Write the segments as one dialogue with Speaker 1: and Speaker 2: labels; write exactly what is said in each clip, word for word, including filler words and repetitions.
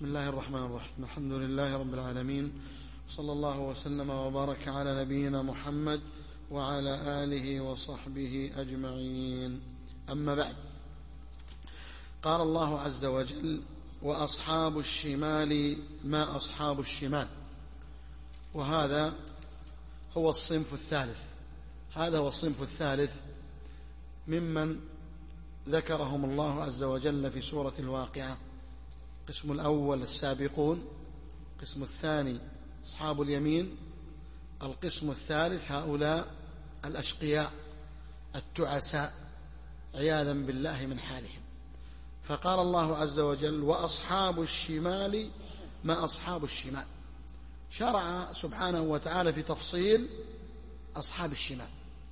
Speaker 1: بسم الله الرحمن الرحيم. الحمد لله رب العالمين، صلى الله وسلم وبارك على نبينا محمد وعلى آله وصحبه أجمعين. أما بعد، قال الله عز وجل: وأصحاب الشمال ما أصحاب الشمال. وهذا هو الصنف الثالث هذا هو الصنف الثالث ممن ذكرهم الله عز وجل في سورة الواقعة. القسم الأول السابقون، القسم الثاني أصحاب اليمين، القسم الثالث هؤلاء الأشقياء التعساء عياذا بالله من حالهم. فقال الله عز وجل: وأصحاب الشمال ما أصحاب الشمال. شرع سبحانه وتعالى في تفصيل أصحاب الشمال،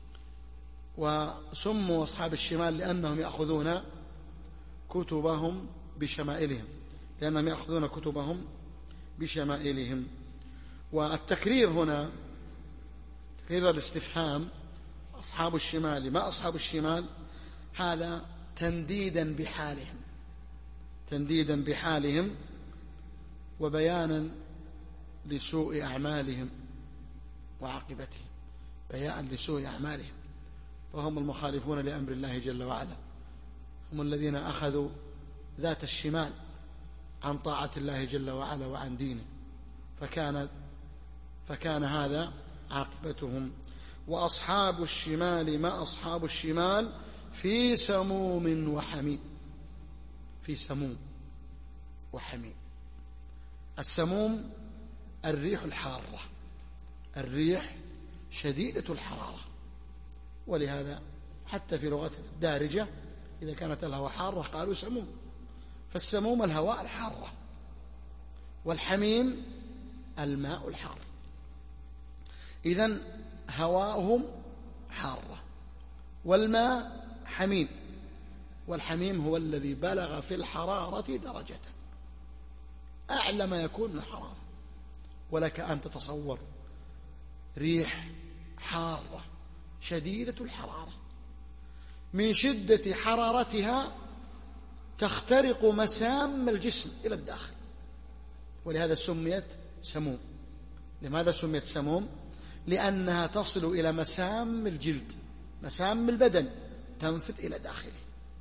Speaker 1: وسموا أصحاب الشمال لأنهم يأخذون كتبهم بشمائلهم لأنهم يأخذون كتبهم بشمائلهم. والتكرير هنا تكرير الاستفهام أصحاب الشمال ما أصحاب الشمال، هذا تنديدا بحالهم تنديدا بحالهم وبيانا لسوء أعمالهم وعاقبتهم، بيانا لسوء أعمالهم. فهم المخالفون لأمر الله جل وعلا، هم الذين أخذوا ذات الشمال عن طاعة الله جل وعلا وعن دينه، فكانت فكان هذا عاقبتهم. وأصحاب الشمال ما أصحاب الشمال في سموم وحميم في سموم وحميم. السموم الريح الحارة، الريح شديدة الحرارة، ولهذا حتى في لغة الدارجة إذا كانت الهواء حارة قالوا سموم. فالسموم الهواء الحارة، والحميم الماء الحار. إذن هواؤهم حارة والماء حميم، والحميم هو الذي بلغ في الحرارة درجة أعلى ما يكون من الحرارة. ولك أن تتصور ريح حارة شديدة الحرارة، من شدة حرارتها تخترق مسام الجسم إلى الداخل، ولهذا سميت سموم. لماذا سميت سموم؟ لأنها تصل إلى مسام الجلد، مسام البدن، تنفذ إلى داخله.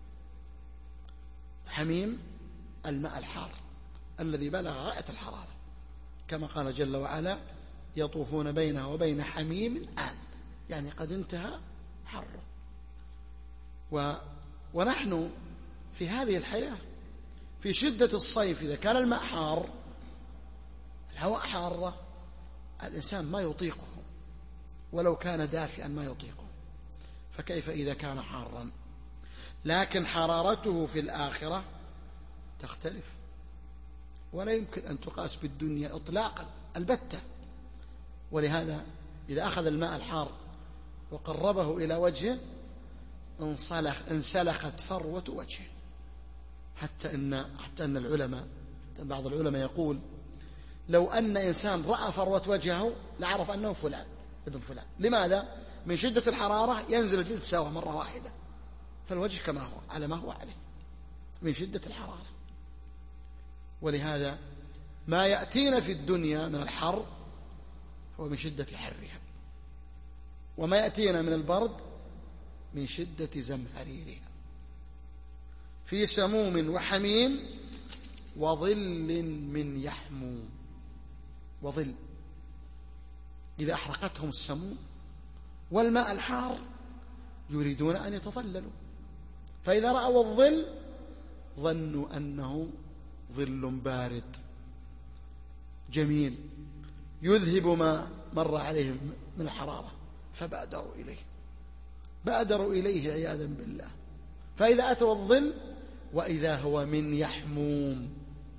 Speaker 1: حميم الماء الحار الذي بلغ غاية الحرارة، كما قال جل وعلا: يطوفون بينها وبين حميم الآن، يعني قد انتهى حره. و... ونحن في هذه الحياة في شدة الصيف إذا كان الماء حار، الهواء حارة، الإنسان ما يطيقه، ولو كان دافئا ما يطيقه، فكيف إذا كان حارا؟ لكن حرارته في الآخرة تختلف، ولا يمكن أن تقاس بالدنيا إطلاقا البتة. ولهذا إذا أخذ الماء الحار وقربه إلى وجهه انسلخ انسلخت فروة وجهه، حتى أن حتى أن العلماء بعض العلماء يقول: لو أن إنسان رأى فروة وجهه لعرف أنه فلان ابن فلان. لماذا؟ من شدة الحرارة ينزل الجلد سوا مرة واحدة، فالوجه كما هو على ما هو عليه من شدة الحرارة. ولهذا ما يأتينا في الدنيا من الحر هو من شدة حرها، وما يأتينا من البرد من شدة زمهريرها. في سموم وحميم وظل من يحموم. وظل، إذا أحرقتهم السموم والماء الحار يريدون أن يتظللوا، فإذا رأوا الظل ظنوا أنه ظل بارد جميل يذهب ما مر عليهم من الحرارة، فبادروا إليه بادروا إليه عياذا بالله. فإذا أتوا الظل وإذا هو من يحموم.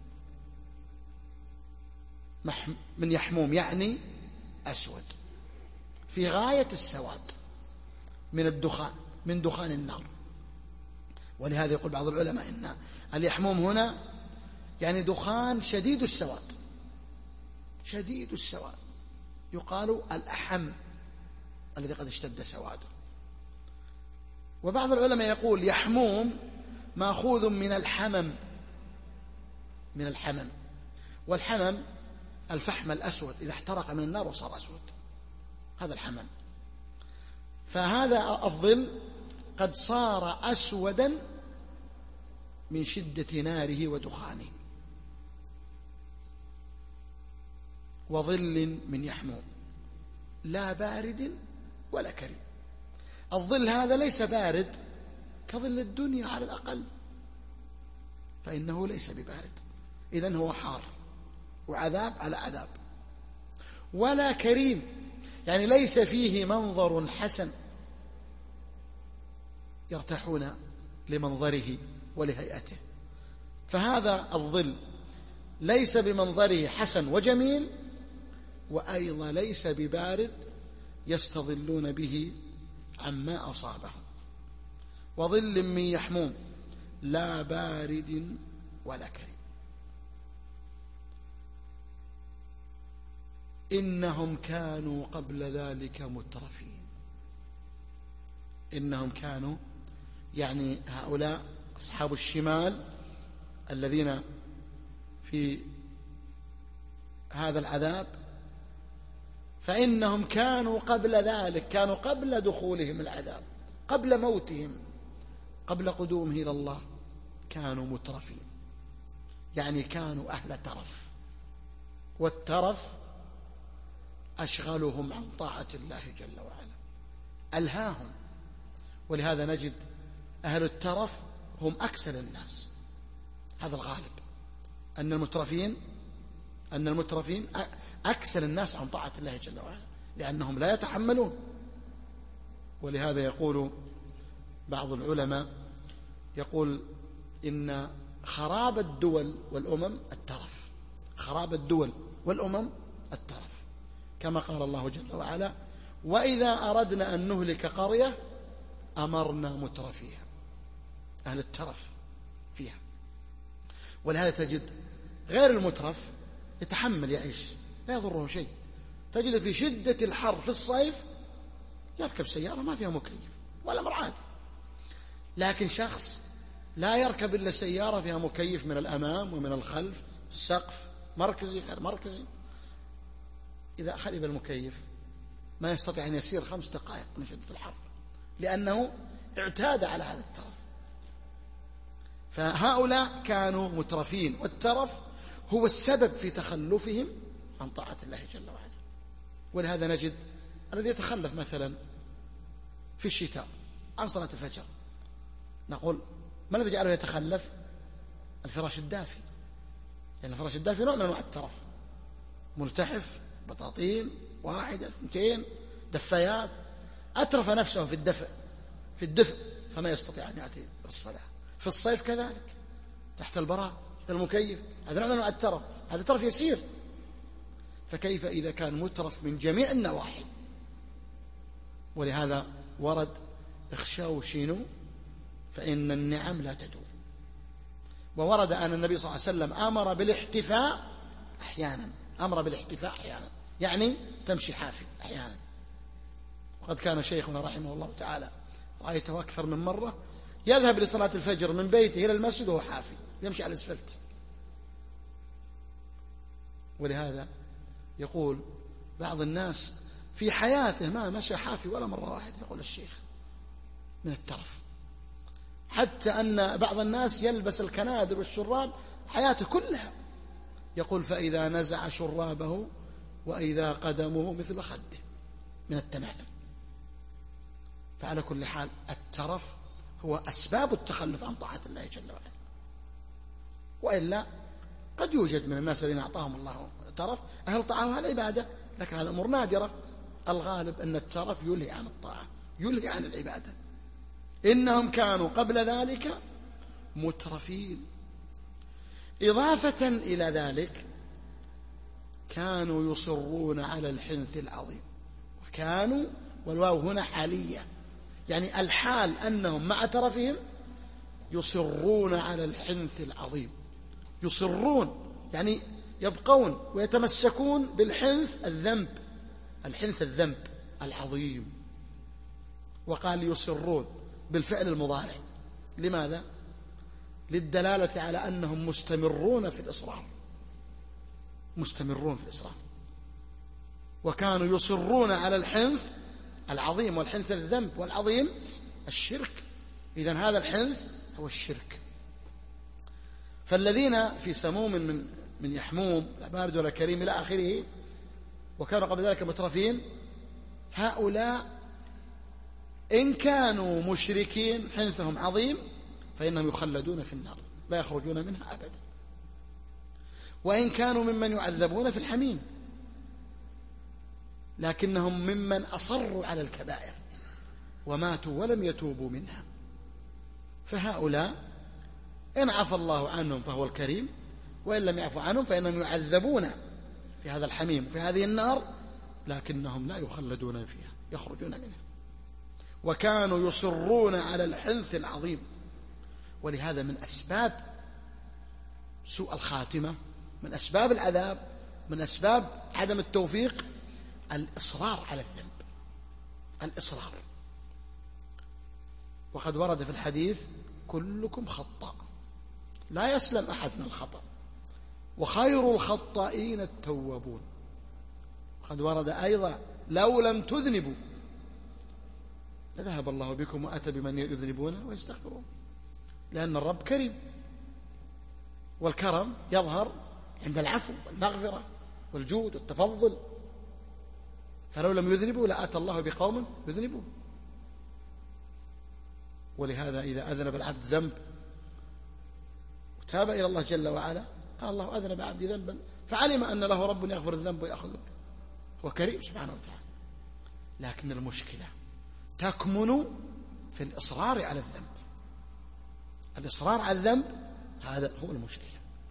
Speaker 1: من يحموم يعني أسود في غاية السواد من الدخان، من دخان النار. ولهذا يقول بعض العلماء إن اليحموم هنا يعني دخان شديد السواد، شديد السواد، يقال الأحم الذي قد اشتد سواده. وبعض العلماء يقول يحموم مأخوذ من الحمم من الحمم والحمم الفحم الأسود إذا احترق من النار وصار أسود، هذا الحمم. فهذا الظل قد صار أسودا من شدة ناره ودخانه. وظل من يحموم لا بارد ولا كريم. الظل هذا ليس بارد كظل الدنيا على الأقل، فإنه ليس ببارد، إذن هو حار وعذاب على عذاب. ولا كريم، يعني ليس فيه منظر حسن يرتاحون لمنظره ولهيئته. فهذا الظل ليس بمنظره حسن وجميل، وأيضا ليس ببارد يستظلون به عما أصابهم. وظل من يحموم لا بارد ولا كريم. إنهم كانوا قبل ذلك مترفين. إنهم كانوا يعني هؤلاء أصحاب الشمال الذين في هذا العذاب، فإنهم كانوا قبل ذلك، كانوا قبل دخولهم العذاب، قبل موتهم، قبل قدومه إلى الله، كانوا مترفين، يعني كانوا أهل ترف. والترف أشغلهم عن طاعة الله جل وعلا، ألهاهم. ولهذا نجد أهل الترف هم أكسل الناس. هذا الغالب، أن المترفين أن المترفين أكسل الناس عن طاعة الله جل وعلا، لأنهم لا يتحملون. ولهذا يقول بعض العلماء، يقول إن خراب الدول والأمم الترف، خراب الدول والأمم الترف، كما قال الله جل وعلا: وإذا أردنا أن نهلك قرية أمرنا مترفيها. أهل الترف فيها. ولهذا تجد غير المترف يتحمل يعيش، لا يضره شيء. تجد في شدة الحر في الصيف يركب سيارة ما فيها مكيف ولا مرعاد، لكن شخص لا يركب إلا سيارة فيها مكيف من الأمام ومن الخلف، السقف مركزي غير مركزي، إذا خرب المكيف ما يستطيع أن يسير خمس دقائق من شدة الحر، لأنه اعتاد على هذا الترف. فهؤلاء كانوا مترفين، والترف هو السبب في تخلفهم عن طاعة الله جل وعلا. ولهذا نجد الذي يتخلف مثلا في الشتاء عن صلاة الفجر، نقول ما الذي جعله يتخلف؟ الفراش الدافي، لأن الفراش الدافي نوع من أنواع الترف، ملتحف، بطاطين واحدة اثنتين، دفايات، أترف نفسه في الدفء في الدفء فما يستطيع أن يأتي الصلاة. في الصيف كذلك، تحت البراء، تحت المكيف، هذا نوع من أنواع الترف، هذا ترف يسير. فكيف إذا كان مترف من جميع النواحي؟ ولهذا ورد: اخشوا شينوا فإن النعم لا تدوم. وورد أن النبي صلى الله عليه وسلم أمر بالاحتفاء أحيانا، أمر بالاحتفاء أحيانا، يعني تمشي حافي أحيانا. وقد كان شيخنا رحمه الله تعالى رأيته أكثر من مرة يذهب لصلاة الفجر من بيته إلى المسجد وهو حافي، يمشي على الأسفلت. ولهذا يقول بعض الناس في حياته ما مشى حافي ولا مرة واحدة، يقول الشيخ، من الترف. حتى أن بعض الناس يلبس الكنادر والشراب حياته كلها، يقول: فإذا نزع شرابه وإذا قدمه مثل خده من التنعم. فعلى كل حال الترف هو أسباب التخلف عن طاعة الله جل وعلا. وإلا قد يوجد من الناس الذين أعطاهم الله ترف أهل طاعة وأهل عبادة، لكن هذا أمور نادرة. الغالب أن الترف يلهي عن الطاعة، يلهي عن العبادة. إنهم كانوا قبل ذلك مترفين. إضافة إلى ذلك كانوا يصرون على الحنث العظيم. وكانوا، والواو هنا حالية، يعني الحال أنهم مع ترفهم يصرون على الحنث العظيم. يصرون يعني يبقون ويتمسكون بالحنث الذنب، الحنث الذنب العظيم. وقال يصرون بالفعل المضارع. لماذا؟ للدلالة على أنهم مستمرون في الإصرار، مستمرون في الإسراف. وكانوا يصرون على الحنث العظيم، والحنث الذنب، والعظيم الشرك. إذن هذا الحنث هو الشرك. فالذين في سموم من من يحموم لا بارد ولا كريم إلى آخره، وكانوا قبل ذلك مترفين، هؤلاء إن كانوا مشركين حنثهم عظيم فإنهم يخلدون في النار لا يخرجون منها أبدا. وإن كانوا ممن يعذبون في الحميم لكنهم ممن أصروا على الكبائر وماتوا ولم يتوبوا منها. فهؤلاء إن عفى الله عنهم فهو الكريم، وإن لم يعفو عنهم فإنهم يعذبون في هذا الحميم وفي هذه النار، لكنهم لا يخلدون فيها، يخرجون منها. وكانوا يصرون على الحنث العظيم. ولهذا من أسباب سوء الخاتمة، من أسباب العذاب، من أسباب عدم التوفيق الإصرار على الذنب، الإصرار. وقد ورد في الحديث: كلكم خطاء لا يسلم أحد من الخطأ، وخير الخطائين التوابون. وقد ورد أيضا: لو لم تذنبوا لذهب الله بكم وأتى بمن يذنبون ويستغفرون. لأن الرب كريم، والكرم يظهر عند العفو والمغفرة والجود والتفضل. فلو لم يذنبوا لأتى الله بقوم يذنبون. ولهذا إذا أذنب العبد ذنب وتاب إلى الله جل وعلا، قال الله: أذنب عبدي ذنبا فعلم أن له رب يغفر الذنب ويأخذه. هو كريم سبحانه وتعالى. لكن المشكلة تكمن في الإصرار على الذنب. الإصرار على الذنب هذا هو المشكلة.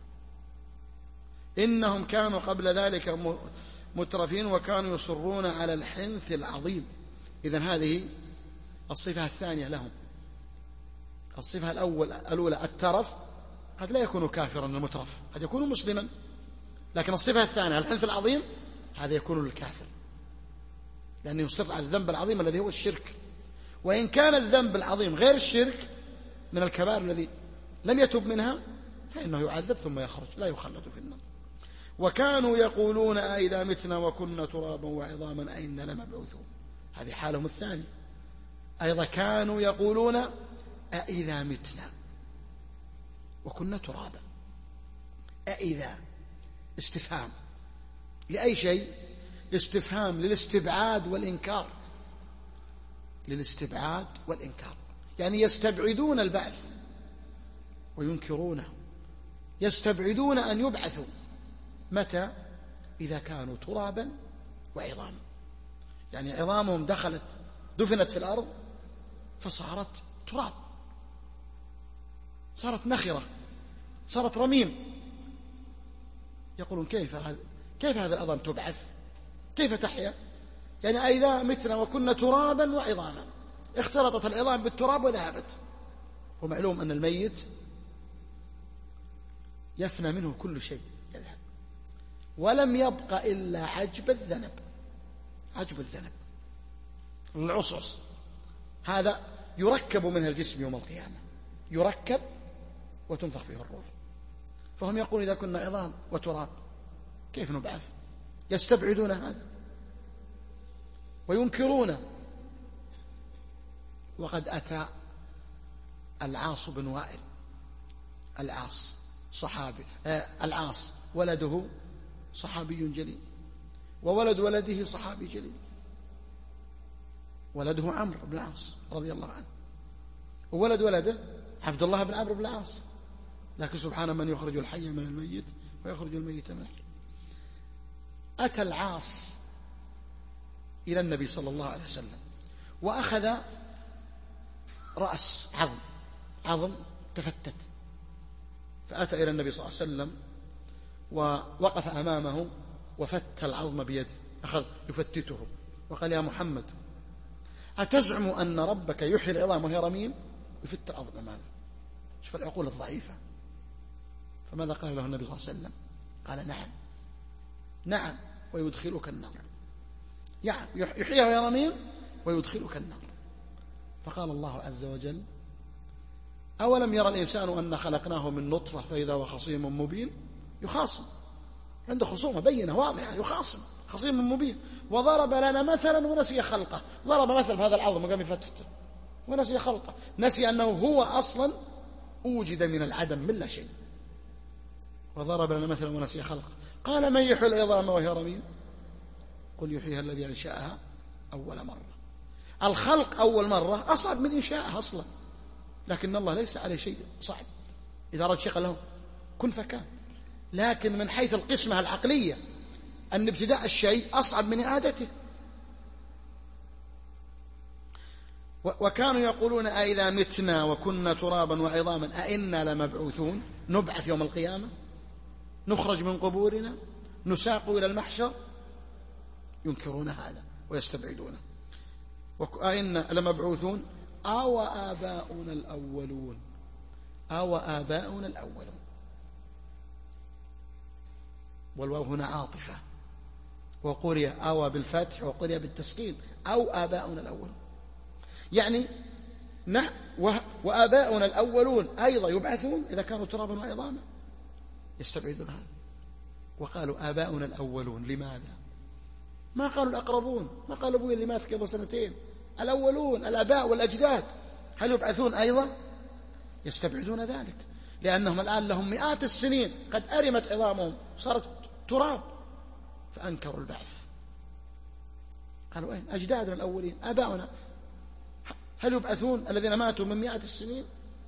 Speaker 1: إنهم كانوا قبل ذلك مترفين وكانوا يصرون على الحنث العظيم. إذن هذه الصفة الثانية لهم. الصفة الأول الأولى الترف، قد لا يكون كافرا المترف، قد يكون مسلما. لكن الصفة الثانية الحنث العظيم، هذا يكون للكافر، لأنه يصر على الذنب العظيم الذي هو الشرك. وإن كان الذنب العظيم غير الشرك من الكبائر الذي لم يتب منها فإنه يعذب ثم يخرج لا يخلد في النار. وكانوا يقولون: أئذا متنا وكنا ترابا وعظاما أئنا لمبعوثون. هذه حالهم الثانية. أيضا كانوا يقولون: أئذا متنا وكنا ترابا. أئذا استفهام لأي شيء؟ استفهام للاستبعاد والإنكار، للاستبعاد والإنكار. يعني يستبعدون البعث وينكرونه، يستبعدون أن يبعثوا. متى؟ إذا كانوا ترابا وعظاما. يعني عظامهم دخلت دفنت في الأرض فصارت تراب، صارت نخرة، صارت رميم. يقولون: كيف هذا كيف هذا العظام تبعث؟ كيف تحيا؟ يعني أئذا متنا وكنا ترابا وعظاما، اختلطت العظام بالتراب وذهبت. ومعلوم أن الميت يفنى منه كل شيء، يذهب، ولم يبق إلا عجب الذنب. عجب الذنب العصعص، هذا يركب منها الجسم يوم القيامة، يركب وتنفخ فيه الروح. فهم يقولون: إذا كنا عظام وتراب كيف نبعث؟ يستبعدون هذا وينكرونه. وقد أتى العاص بن وائل، العاص صحابي، آه العاص ولده صحابي جليل، وولد ولده صحابي جليل. ولده عمرو بن العاص رضي الله عنه، وولد ولده عبد الله بن عمرو بن العاص. لكن سبحان من يخرج الحي من الميت ويخرج الميت من الحي. أتى العاص إلى النبي صلى الله عليه وسلم وأخذ رأس عظم عظم تفتت، فأتى إلى النبي صلى الله عليه وسلم ووقف أمامه وفت العظم بيده، أخذ يفتته وقال: يا محمد، أتزعم أن ربك يحيي العظام وهي رميم؟ يفت العظم أمامه. شوف العقول الضعيفة. فماذا قال له النبي صلى الله عليه وسلم؟ قال: نعم نعم ويدخلك النار. يعني يحييها وهي رميم ويدخلك النار. فقال الله عز وجل: أولم يرى الإنسان أن خلقناه من نطفة فإذا هو خصيم مبين؟ يخاصم. عنده خصومة بينة واضحة، يخاصم خصيم مبين. وضرب لنا مثلا ونسي خلقه، ضرب مثل بهذا العظم وقام يفتفته ونسي خلقه، نسي أنه هو أصلا أوجد من العدم من لا شيء. وضرب لنا مثلا ونسي خلقه. قال من يحيي العظام وهي رميم قل يحييها الذي أنشأها أول مرة. الخلق أول مرة أصعب من إنشائها أصلا، لكن الله ليس عليه شيء صعب. إذا أراد شيء قال له كن فكان. لكن من حيث القسمة العقلية أن ابتداء الشيء أصعب من إعادته. وكانوا يقولون أئذا متنا وكنا ترابا وعظاما أئنا لمبعوثون، نبعث يوم القيامة، نخرج من قبورنا، نساق إلى المحشر. ينكرون هذا ويستبعدونه. أئنا لمبعوثون أو آباؤنا الأولون، أو آباؤنا الأولون. والواو هنا عاطفة، وقرئ أو بالفتح وقرئ بالتسكين أو آباؤنا الأولون، يعني نحن وآباؤنا الأولون أيضا يبعثون إذا كانوا ترابا وعظاما. يستبعدون هذا وقالوا آباؤنا الأولون. لماذا؟ ما قالوا الأقربون، ما قالوا أبوي اللي مات قبل سنتين. الأولون الآباء والأجداد هل يبعثون أيضا؟ يستبعدون ذلك، لأنهم الآن لهم مئات السنين قد أرمت عظامهم صارت تراب، فأنكروا البعث. قالوا أين أجدادنا الأولين آباؤنا هل يبعثون الذين ماتوا من مئات السنين؟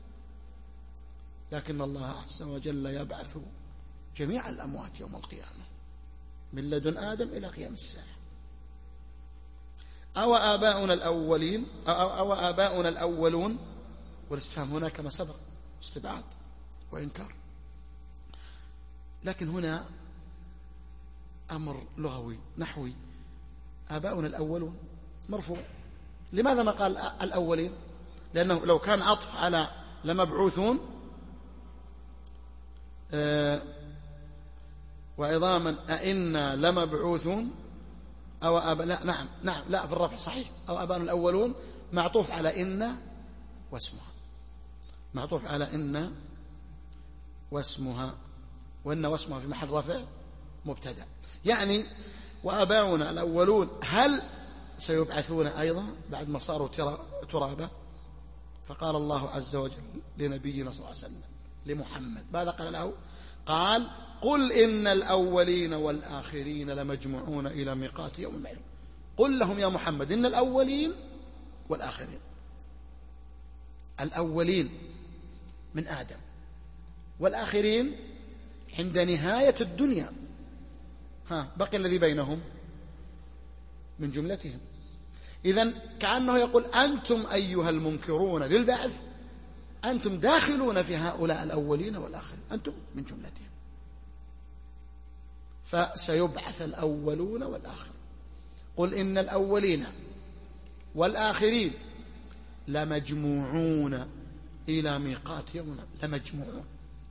Speaker 1: لكن الله عز وجل يبعث جميع الأموات يوم القيامة من لدن آدم إلى قيام الساعة. أو آباؤنا الأولين أو, أو آباؤنا الأولون، والاستفهام هنا كما سبق استبعاد وإنكار. لكن هنا أمر لغوي نحوي، آباؤنا الأولون مرفوع. لماذا ما قال الأولين؟ لأنه لو كان عطف على لمبعوثون آه وعظاما أئنا لمبعوثون أو أبا لا نعم نعم لا في الرفع صحيح. أو آباؤنا الأولون معطوف على إن واسمها، معطوف على إن واسمها، وإن واسمها في محل رفع مبتدأ. يعني وآباؤنا الأولون هل سيبعثون أيضا بعد ما صاروا ترابا؟ فقال الله عز وجل لنبينا صلى الله عليه وسلم لمحمد ماذا قال له؟ قال قل إن الأولين والآخرين لمجموعون إلى ميقات يوم معلوم. قل لهم يا محمد إن الأولين والآخرين، الأولين من آدم والآخرين عند نهاية الدنيا، ها بقي الذي بينهم من جملتهم. إذن كأنه يقول أنتم أيها المنكرون للبعث أنتم داخلون في هؤلاء الأولين والآخرين، أنتم من جملتهم. فسيبعث الأولون والآخرين. قل إن الأولين والآخرين لمجموعون إلى ميقات يوم لمجموعون.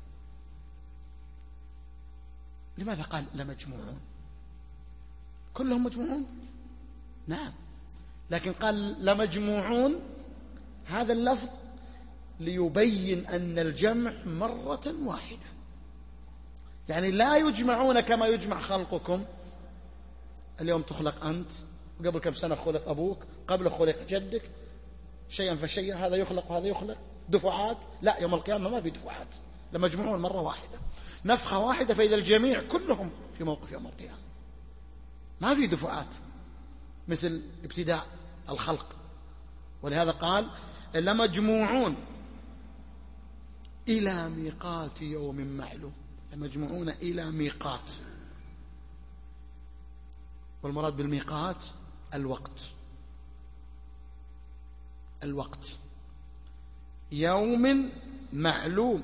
Speaker 1: لماذا قال لمجموعون؟ كلهم مجموعون؟ نعم، لكن قال لمجموعون هذا اللفظ ليبين أن الجمع مرة واحدة، يعني لا يجمعون كما يجمع خلقكم. اليوم تخلق أنت، وقبل كم سنة خلق أبوك، قبل خلق جدك، شيئا فشيئا، هذا يخلق وهذا يخلق دفعات. لا، يوم القيامة ما في دفعات، لمجموعون مرة واحدة، نفخة واحدة، فإذا الجميع كلهم في موقف يوم القيامة، ما في دفعات مثل ابتداء الخلق. ولهذا قال لمجموعون إلى ميقات يوم معلوم، لمجموعون إلى ميقات، والمراد بالميقات الوقت، الوقت يوم معلوم،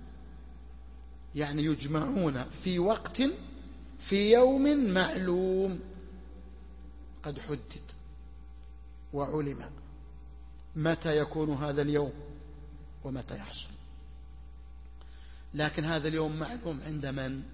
Speaker 1: يعني يجمعون في وقت في يوم معلوم قد حدد وعلم متى يكون هذا اليوم ومتى يحصل. لكن هذا اليوم معلوم عند من؟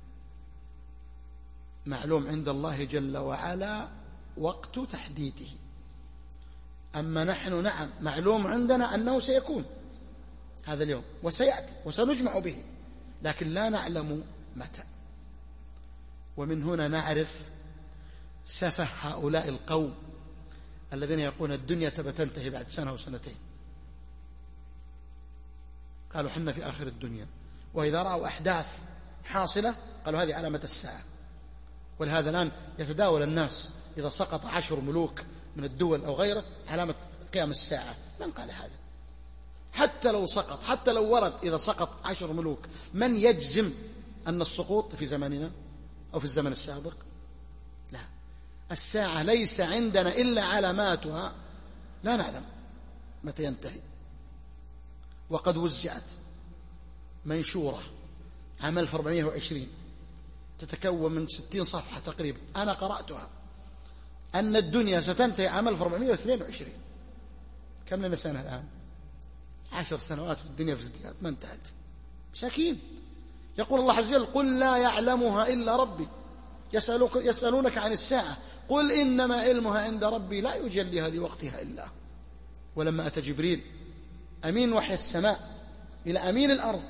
Speaker 1: معلوم عند الله جل وعلا وقت تحديده. أما نحن نعم معلوم عندنا أنه سيكون هذا اليوم وسيأتي وسنجمع به، لكن لا نعلم متى. ومن هنا نعرف سفه هؤلاء القوم الذين يقولون الدنيا تبى تنتهي بعد سنة وسنتين. قالوا حنا في آخر الدنيا، وإذا رأوا أحداث حاصلة قالوا هذه علامة الساعة. ولهذا الآن يتداول الناس إذا سقط عشر ملوك من الدول أو غيره علامة قيام الساعة. من قال هذا؟ حتى لو سقط، حتى لو ورد إذا سقط عشر ملوك، من يجزم أن السقوط في زماننا أو في الزمن السابق؟ لا، الساعة ليس عندنا إلا علاماتها لا نعلم متى ينتهي. وقد وزعت منشورة عام ألف وأربعمائة وعشرين تتكون من ستين صفحة تقريبا، أنا قرأتها، أن الدنيا ستنتهي عام ألف وأربعمائة واثنين وعشرين. كم لنا سنة الآن؟ عشر سنوات والدنيا في ازدياد ما انتهت. مساكين. يقول الله عز وجل: قل لا يعلمها إلا ربي، يسألوك يسألونك عن الساعة قل إنما علمها عند ربي لا يجليها لوقتها إلا. ولما أتى جبريل أمين وحي السماء إلى أمين الأرض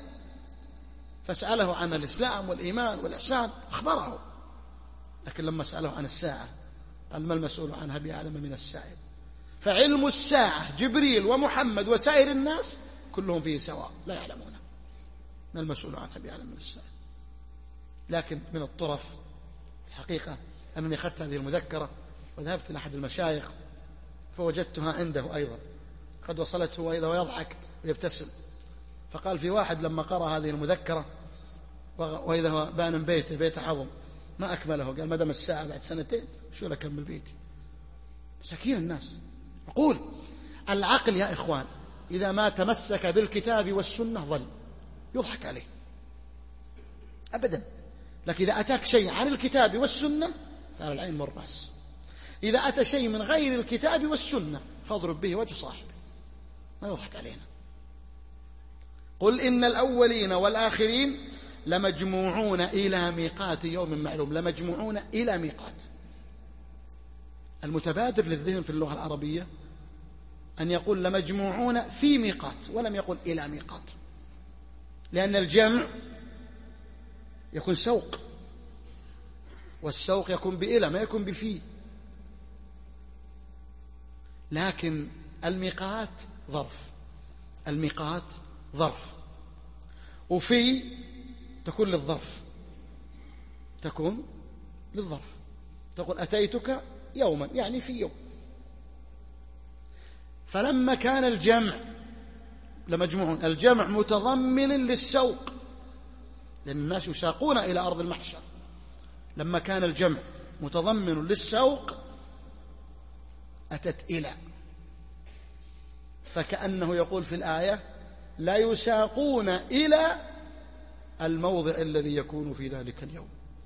Speaker 1: فسأله عن الإسلام والإيمان والإحسان أخبره، لكن لما سأله عن الساعة قال: ما المسؤول عنها بأعلم من السائل. فعلم الساعة جبريل ومحمد وسائر الناس كلهم فيه سواء لا يعلمون، ما المسؤول عنها بأعلم من السائل. لكن من الطرف الحقيقة أنني أخذت هذه المذكرة وذهبت إلى أحد المشايخ فوجدتها عنده أيضا قد وصلته وإذا ويضحك ويبتسم. فقال في واحد لما قرأ هذه المذكرة وإذا هو بان بيته بيت عظم ما أكمله، قال: ما دام الساعة بعد سنتين شو لكمل بيتي. مساكين الناس. أقول العقل يا إخوان إذا ما تمسك بالكتاب والسنة ظل يضحك عليه أبدا. لكن إذا أتاك شيء عن الكتاب والسنة فعلى العين والرأس. إذا أتى شيء من غير الكتاب والسنة فاضرب به وجه صاحبه، ما يضحك علينا. قل إن الأولين والآخرين لمجموعون إلى ميقات يوم معلوم. لمجموعون إلى ميقات. المتبادر للذهن في اللغة العربية أن يقول لمجموعون في ميقات ولم يقل إلى ميقات، لأن الجمع يكون سوق، والسوق يكون بإلى ما يكون بفي. لكن الميقات ظرف، الميقات ظرف، وفي تكون للظرف، تكون للظرف. تقول أتيتك يوما يعني في يوم. فلما كان الجمع لمجموعون، الجمع متضمن للسوق لأن الناس يساقون إلى أرض المحشر. لما كان الجمع متضمن للسوق أتت إلى، فكأنه يقول في الآية: لا يساقون إلى الموضع الذي يكون في ذلك اليوم.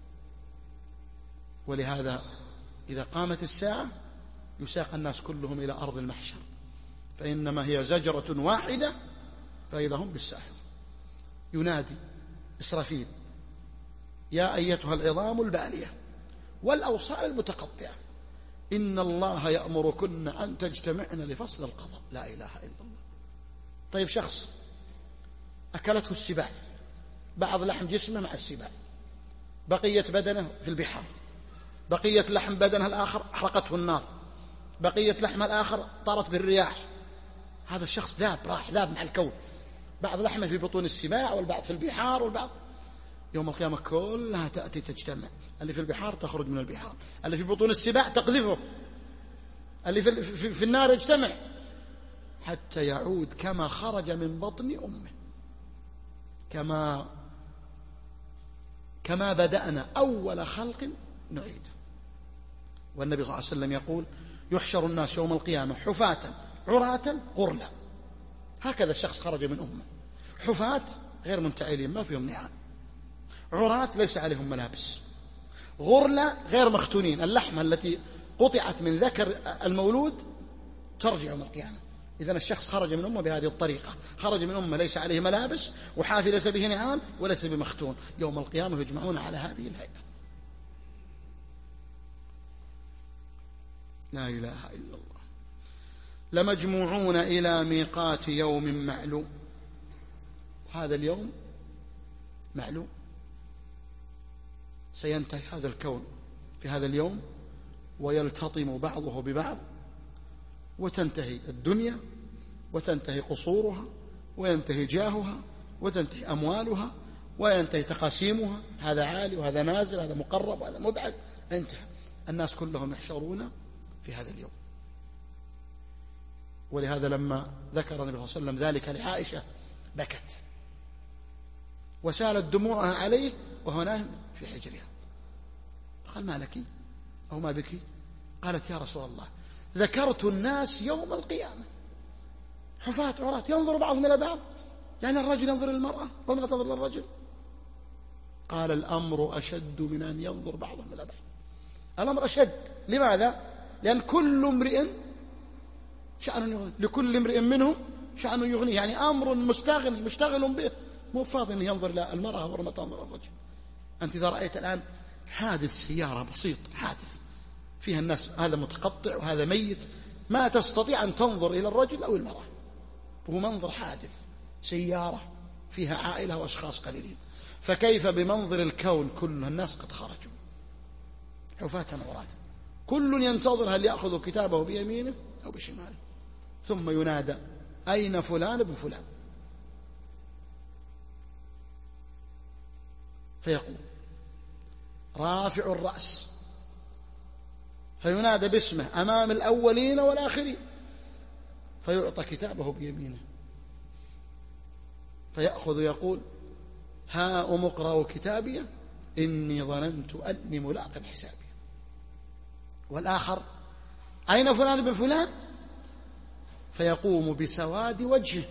Speaker 1: ولهذا إذا قامت الساعة يساق الناس كلهم إلى أرض المحشر، فإنما هي زجرة واحدة فإذا هم بالساحرة. ينادي إسرافيل: يا أيتها العظام البالية والأوصال المتقطعة إن الله يأمركن أن تجتمعن لفصل القضاء. لا إله إلا الله. طيب شخص أكلته السباع، بعض لحم جسمه مع السباع، بقية بدنه في البحار، بقية لحم بدنه الآخر أحرقته النار، بقية لحم الآخر طارت بالرياح. هذا الشخص ذاب، راح ذاب مع الكون. بعض لحمه في بطون السباع والبعض في البحار والبعض. يوم القيامة كلها تأتي تجتمع، اللي في البحار تخرج من البحار، اللي في بطون السباع تقذفه، اللي في, في, في النار يجتمع حتى يعود كما خرج من بطن أمه، كما كما بدأنا أول خلق نعيد. والنبي صلى الله عليه وسلم يقول: يحشر الناس يوم القيامة حفاة عراة غرلا. هكذا الشخص خرج من أمه، حفاة غير منتعلين ما فيهم نعال، عراة ليس عليهم ملابس، غرلا غير مختونين، اللحمة التي قطعت من ذكر المولود ترجع يوم القيامة. إذن الشخص خرج من أمه بهذه الطريقة، خرج من أمه ليس عليه ملابس وحافي ليس به نعال وليس بمختون. يوم القيامة يجمعون على هذه الهيئة. لا إله إلا الله. لمجموعون إلى ميقات يوم معلوم. وهذا اليوم معلوم سينتهي هذا الكون في هذا اليوم ويلتطم بعضه ببعض، وتنتهي الدنيا وتنتهي قصورها وينتهي جاهها وتنتهي أموالها وينتهي تقاسيمها، هذا عالي وهذا نازل، هذا مقرب وهذا مبعد، انتهى. الناس كلهم يحشرون في هذا اليوم. ولهذا لما ذكر النبي صلى الله عليه وسلم ذلك لعائشة بكت وسالت دموعها عليه وهو نائم في حجرها. قال: ما لك أو ما بك؟ قالت: يا رسول الله، ذكرت الناس يوم القيامة حفاة عراة ينظر بعضهم إلى بعض، يعني الرجل ينظر للمرأة والمرأة تنظر للرجل. قال: الأمر أشد من أن ينظر بعضهم إلى بعض. الأمر أشد. لماذا؟ لأن كل امرئ شأن يغني، لكل امرئ منهم شأن يغني، يعني أمر مستغل مشتغل به، مو فاضي أن ينظر إلى المرأة ورمى تنظر الرجل. أنت إذا رأيت الآن حادث سيارة بسيط، حادث فيها الناس، هذا متقطع وهذا ميت، ما تستطيع أن تنظر إلى الرجل أو المرأة، وهو منظر حادث، سيارة فيها عائلة وأشخاص قليلين. فكيف بمنظر الكون كل الناس قد خرجوا حفاة عراة، كل ينتظر هل يأخذ كتابه بيمينه أو بشماله، ثم ينادى: أين فلان ابن فلان؟ فيقول رافع الرأس فينادى باسمه أمام الأولين والآخرين، فيعطى كتابه بيمينه فيأخذ يقول: ها أم اقرأوا كتابي إني ظننت أني ملاق حسابي. والآخر: أين فلان ابن فلان؟ فيقوم بسواد وجهه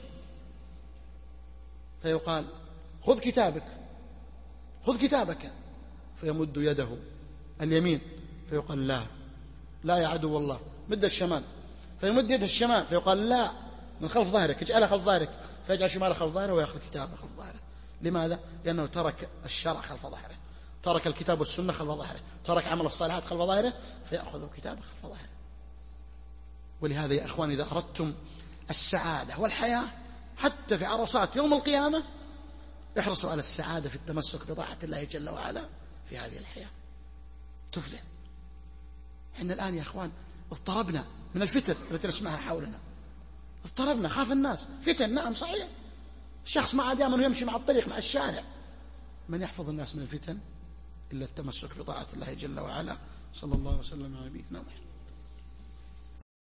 Speaker 1: فيقال: خذ كتابك خذ كتابك. فيمد يده اليمين فيقال: لا لا يا عدو الله، مد الشمال. فيمد يده الشمال فيقال: لا، من خلف ظهرك، اجعلها خلف ظهرك. فيجعل شماله خلف ظهره ويأخذ كتابه خلف ظهره. لماذا؟ لأنه ترك الشرع خلف ظهره، ترك الكتاب والسنة خلف ظهره، ترك عمل الصالحات خلف ظهره، فيأخذ كتابه خلف ظهره. ولهذا يا أخوان، إذا أردتم السعادة والحياة حتى في عرصات يوم القيامة، احرصوا على السعادة في التمسك بطاعة الله جل وعلا في هذه الحياة، تفلح. احنا الآن يا أخوان اضطربنا من الفتن التي نسمعها حولنا، اضطربنا، خاف الناس، فتن، نعم صحيح، الشخص ما عاد يأمن يمشي مع الطريق مع الشارع. من يحفظ الناس من الفتن إلا التمسك بطاعة الله جل وعلا. صلى الله وسلم على نبينا محمد.